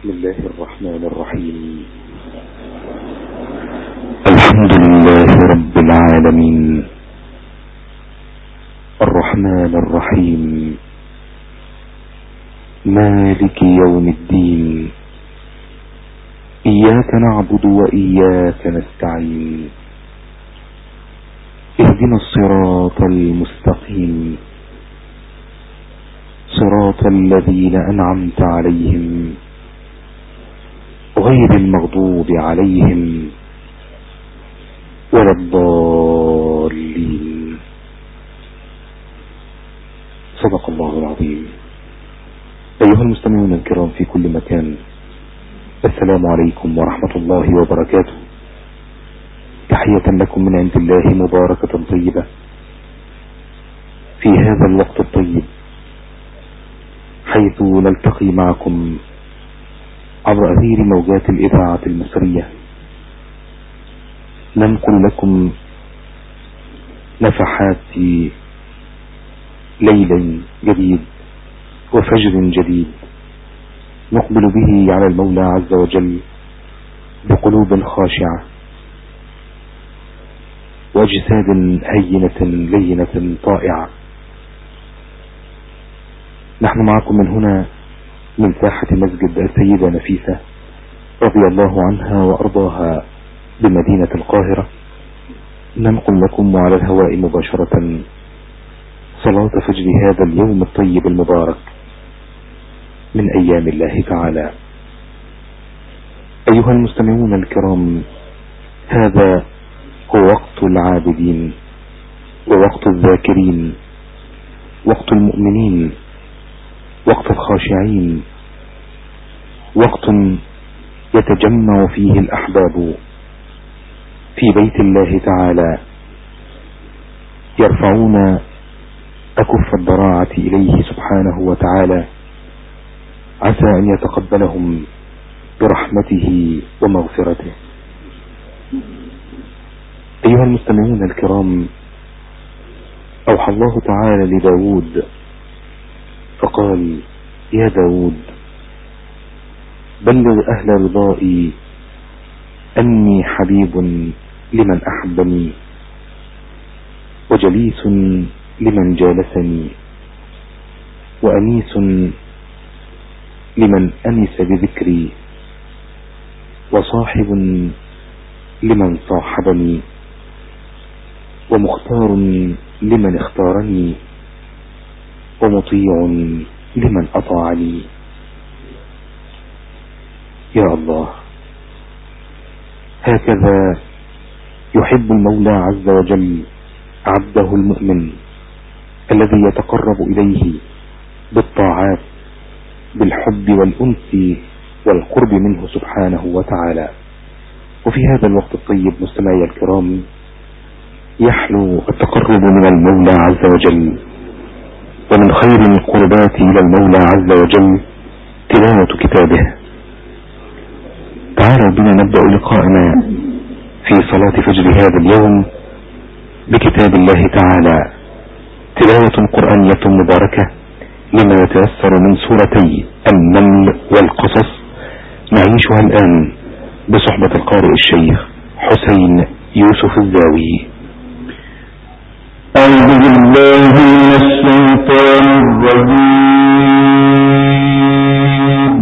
بسم الله الرحمن الرحيم. الحمد لله رب العالمين، الرحمن الرحيم، مالك يوم الدين، إياك نعبد وإياك نستعين، اهدنا الصراط المستقيم، صراط الذين أنعمت عليهم غير المغضوب عليهم ولا الضالين. صدق الله العظيم. أيها المستمعون الكرام في كل مكان، السلام عليكم ورحمة الله وبركاته. تحية لكم من عند الله مباركة طيبة في هذا الوقت الطيب، حيث نلتقي معكم عبر أثير موجات الإذاعة المصرية، ننقل لكم نفحات ليل جديد وفجر جديد نقبل به على المولى عز وجل بقلوب خاشعة وأجساد هينة لينة طائعة. نحن معكم من هنا من ساحة مسجد السيدة نفيسة رضي الله عنها وأرضاها بمدينة القاهرة، ننقل لكم على الهواء مباشرة صلاة فجر هذا اليوم الطيب المبارك من أيام الله تعالى. أيها المستمعون الكرام، هذا هو وقت العابدين ووقت الذاكرين، وقت المؤمنين، وقت الخاشعين، وقت يتجمع فيه الأحباب في بيت الله تعالى، يرفعون أكف الضراعة إليه سبحانه وتعالى، عسى أن يتقبلهم برحمته ومغفرته. أيها المستمعون الكرام، أوحى الله تعالى لداود فقال: يا داود، بلغ أهل رضائي أني حبيب لمن أحبني، وجليس لمن جالسني، وأنيس لمن أنس بذكري، وصاحب لمن صاحبني، ومختار لمن اختارني، ومطيع لمن أطاعني. يا الله، هكذا يحب المولى عز وجل عبده المؤمن الذي يتقرب إليه بالطاعات بالحب والأنس والقرب منه سبحانه وتعالى. وفي هذا الوقت الطيب مستمعي الكرام، يحلو التقرب من المولى عز وجل، ومن خير القربات إلى المولى عز وجل تلاوة كتابه. تعالوا بنا نبدأ لقاءنا في صلاة فجر هذا اليوم بكتاب الله تعالى، تلاوة قرآنية مباركة لما يتيسر من سورتي النمل والقصص، نعيشها الآن بصحبة القارئ الشيخ حسين يوسف الزاوي. أعوذ بالله من الشيطان الرجيم.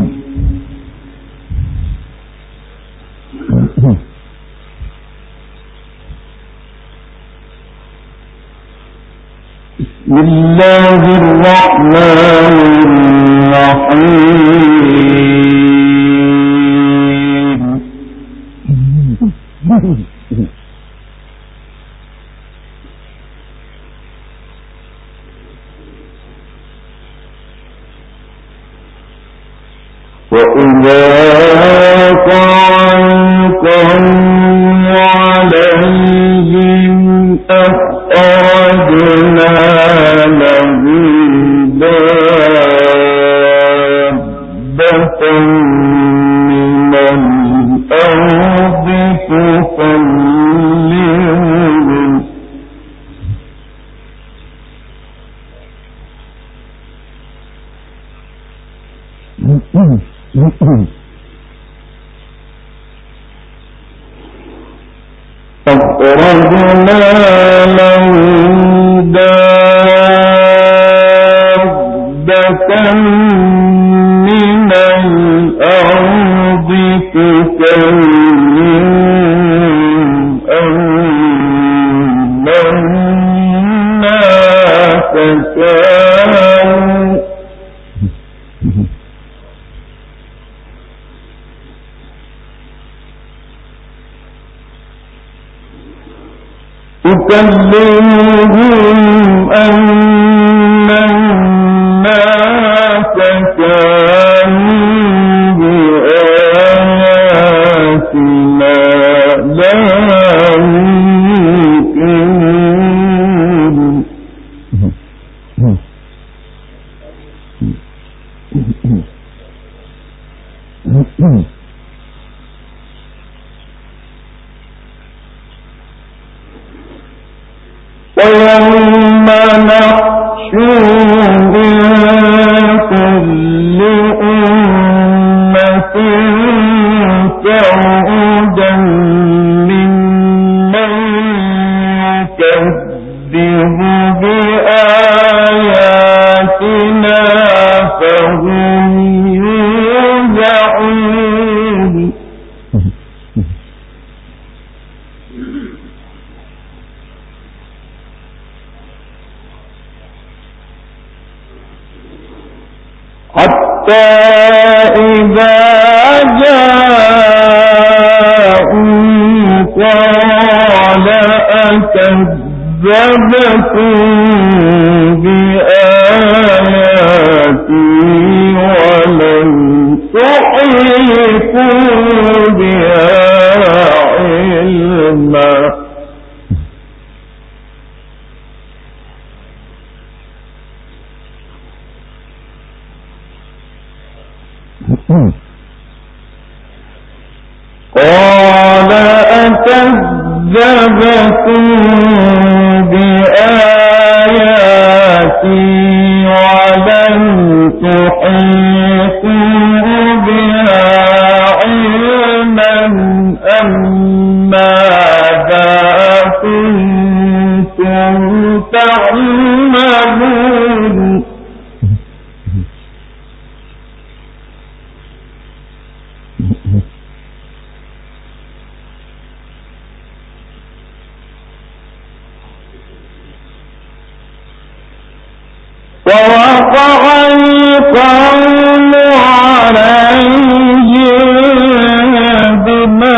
بسم الله الرحمن الرحيم. وإذا قَعَدْتُمْ عليهم أخرجنا لهم دابة من الأرض تكلمهم وأخرجنا له دابة من الأرض تكلم أن الناس كانوا تكلمهم أن الناس كانوا بآياتنا لا يوقنون ويوم نحشر من كل أمة شهودا ممن يكذب بآياتنا فهم يوزعون حتى إذا جاءوا قال أكذبتم بآياتي ولم تحيطوا بها علما قال أكذبتم بآياتي ولم تحيطوا بها علما أم ماذا كنتم تعملون ووقع القول عليهم بما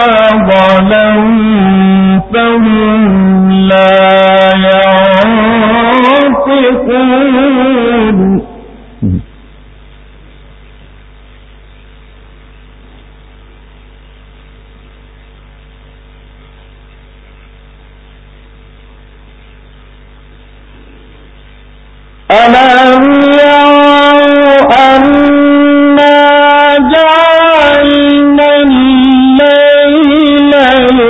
ظلموا فهم لا ينطقون ألم يروا أنا جعلنا الليل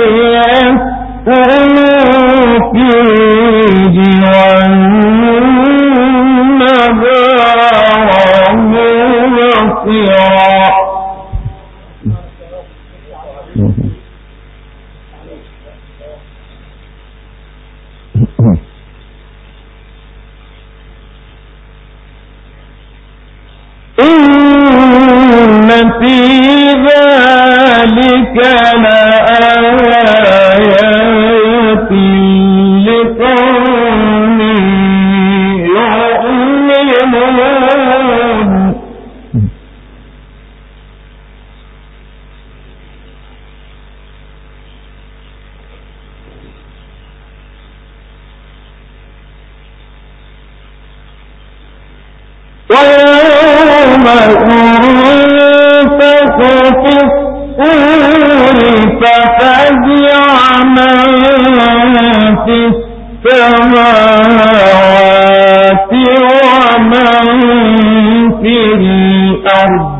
ليسكنوا فيه والنهار مبصرا إن في ذلك لآيات لقوم يؤمنون ويوم ينفخ في الصور ففزع من في السماوات ومن في الأرض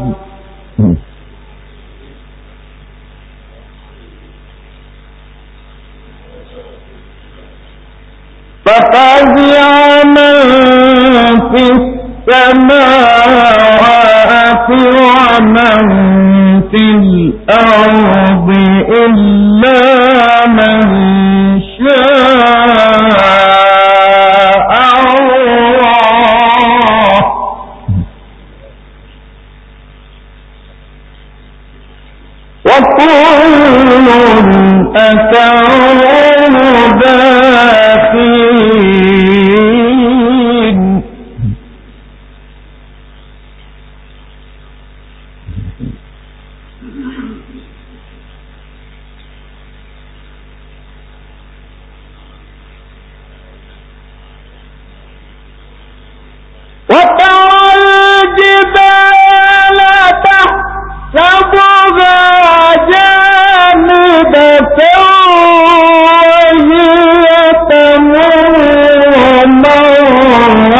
ففزع من في السماوات ومن في الأرض إلا من وكل أتوه داخرين وترى الجبال تحسبها جامدة وهي تمر مر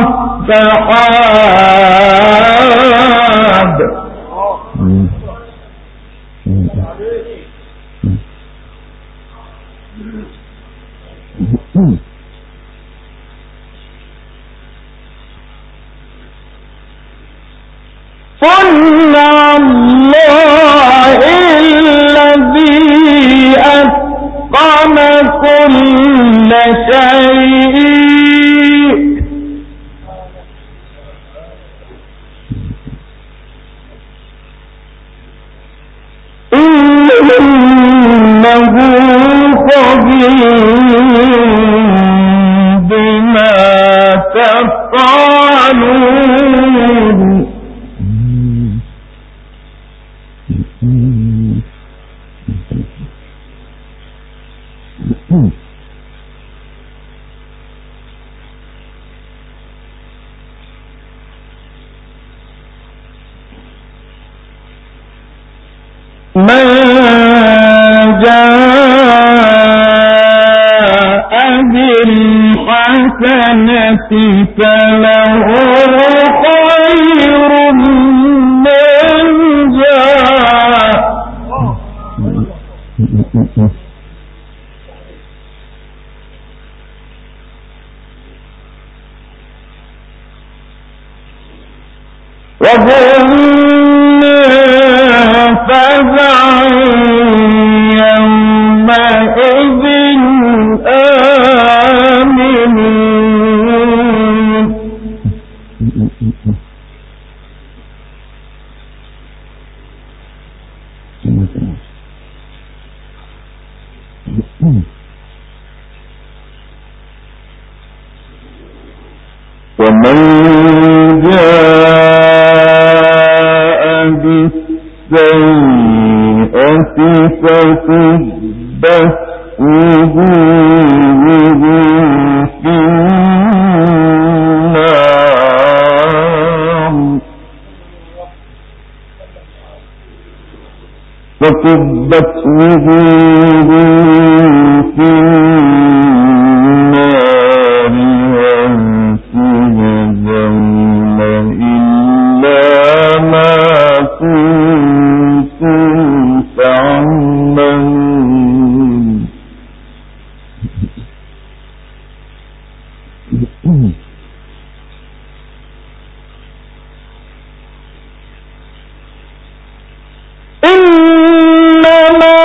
السحاب صنع الله الذي أتقن كل شيء إنه خبير بما تفعلون من جاء بالحسنة فله خير منها وهم فزع يومئذ آمنون ومن جاء بالسيئة فكبت وجوههم في النار فكبت وجوههم في النار هل تجزون إلا ما كنتم تعملون إنما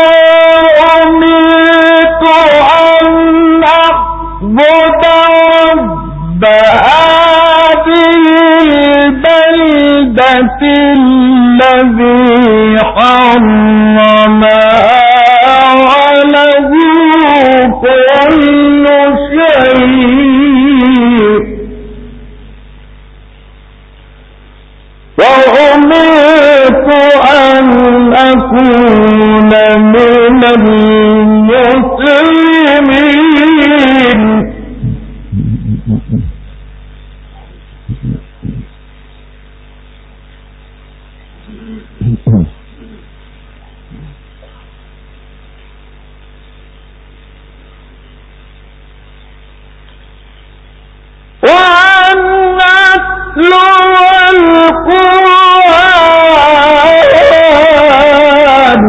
أمرت أن أعبد رب هذه البلدة الذي حرمها وله كل شيء وأمرت أن أكون من المسلمين وأن أتلو القرآن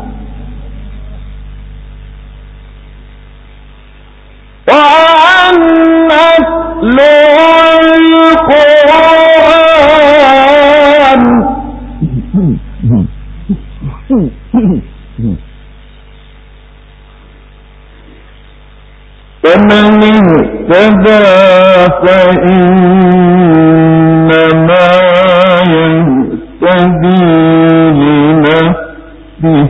وأن أتلو القرآن فمن اهتدى فإنما يهتدي لنفسه به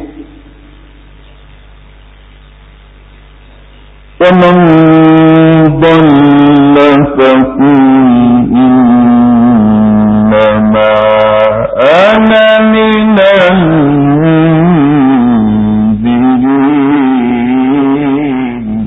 ومن ضل فقل إنما أنا من المنذرين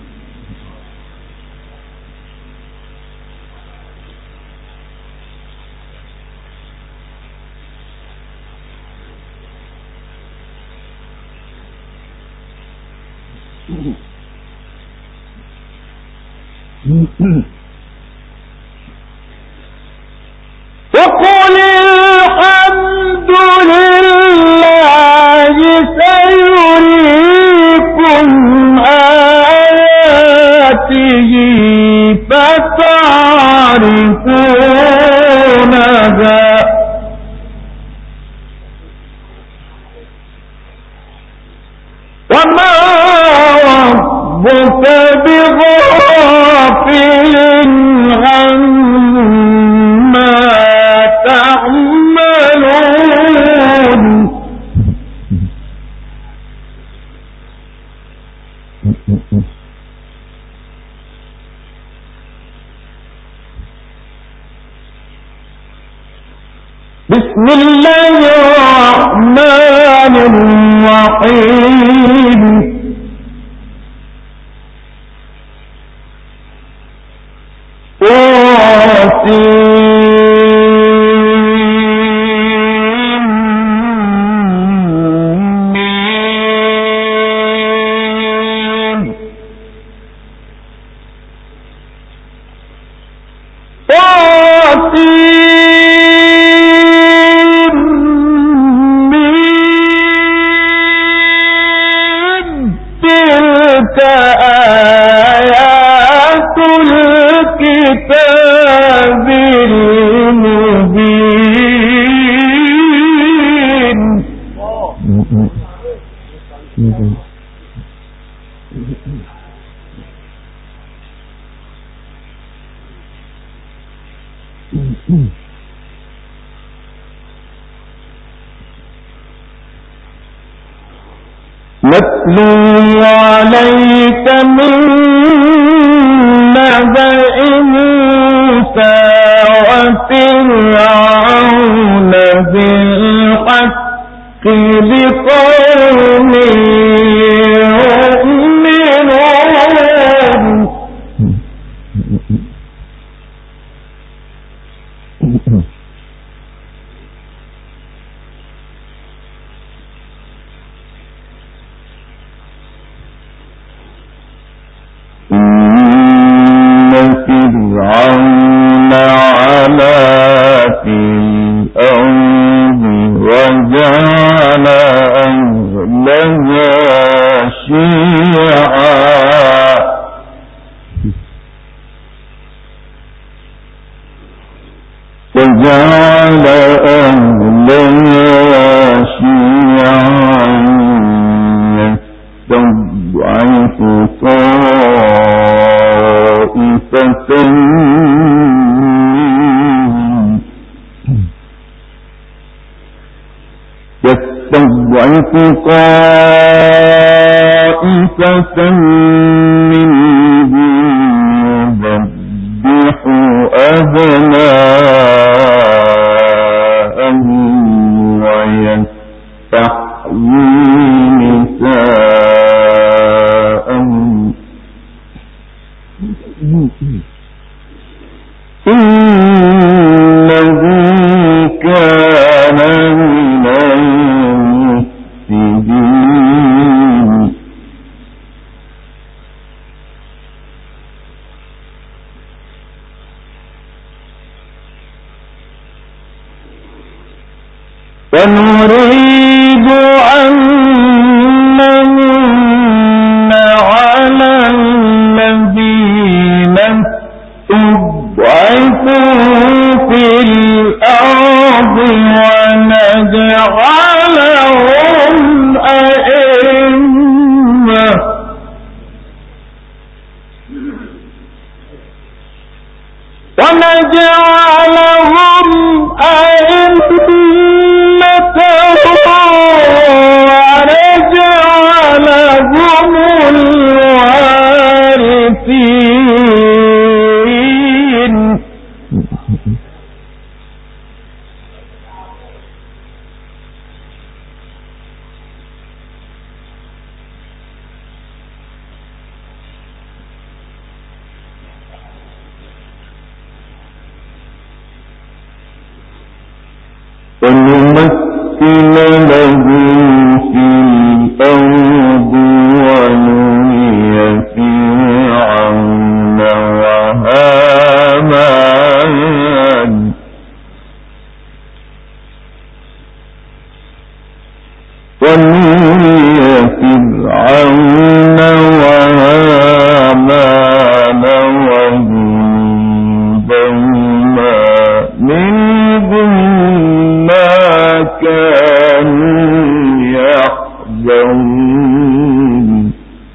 وقل الحمد لله سيريكم آياته فتعرفونها وما ربك بغافل عما تعملون بسم الله الرحمن الرحيم تلك آيات الكتاب المبين نتلو عليك من نبأ موسى وفرعون بالحق لقوم يؤمنون فرعون علا في الأرض وجعل أهلها شيعا يستضعف طائفة منهم يذبح أبناءهم ويستحيي نساءهم إنه كان من المفسدين ونريد أن نمن على الذين استضعفوا في الأرض ونجعلهم أئمة ونري فرعون وهامان وجنودهما منهم ما كانوا يحذرون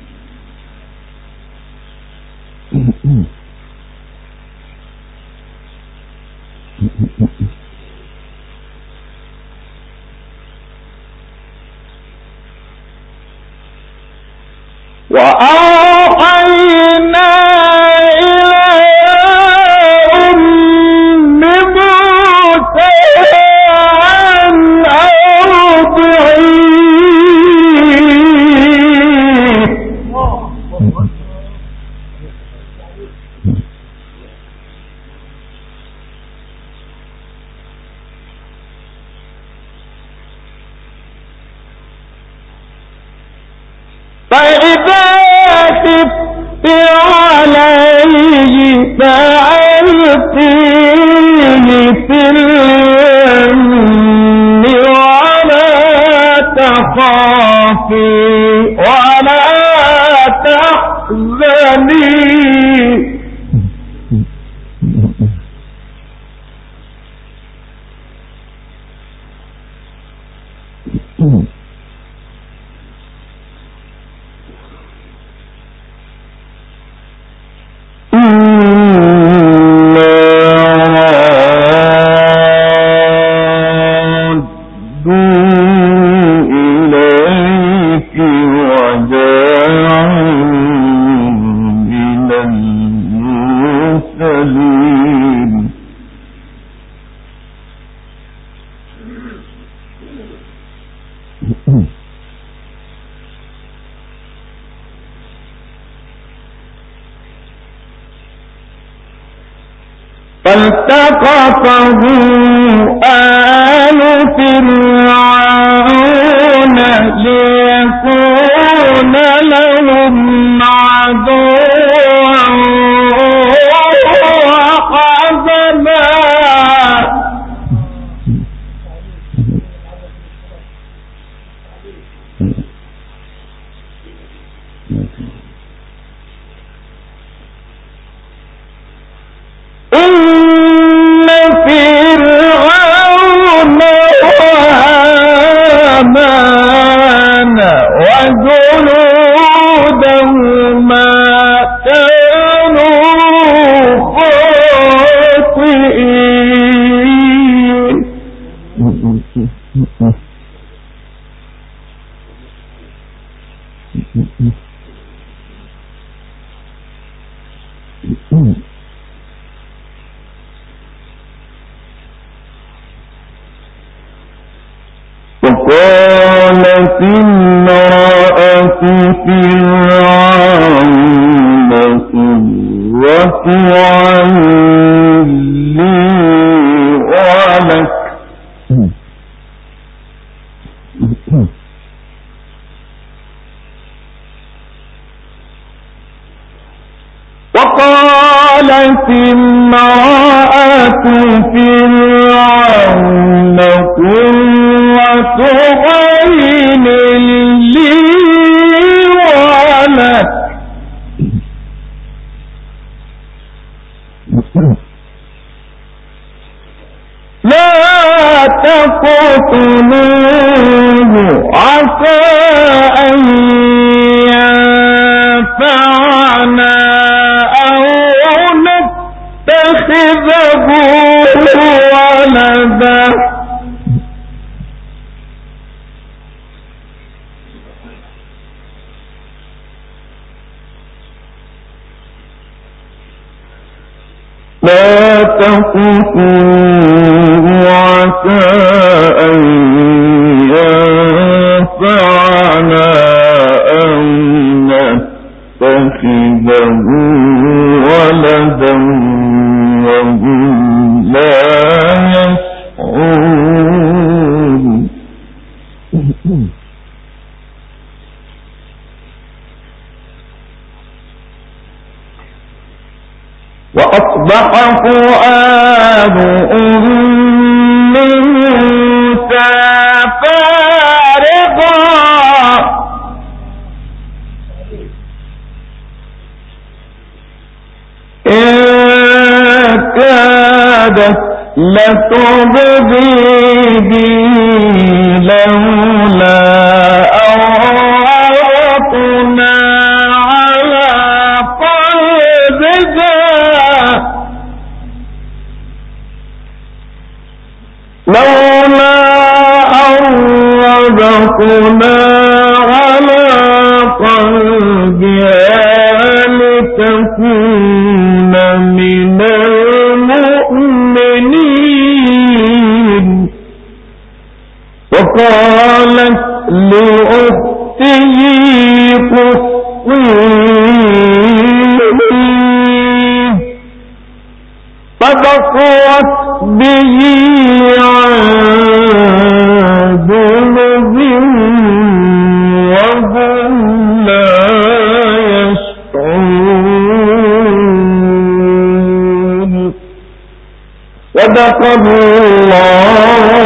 وأوحينا إلى أم موسى أن أرضعيه فإذا خفت عليه فألقيه في اليم ولا تخافي ولا تحزني فالتقطه آل فرعون ليكون لهم عدوا وحزنا إن فرعون وهامان وجنودهما كانوا خاطئين وقالت امرأة فرعون قرة عين لي ولك وقالت امرأة فرعون قرة عين لي ولك لا تقتلوه عسى أن ينفعنا أو نتخذه ولدا لا تقتلوه عسى أن ينفعنا أو نتخذه ولدا وهم لا يشعرون وأصبح فؤاد أم موسى فارغا لتبدي بي لولا أراتنا على قلبك لولا أربطنا على قلبها لتكون من المؤمنين وقالت لأخته قصيه فبصرت به عن جنب وهم لا يشعرون صدق الله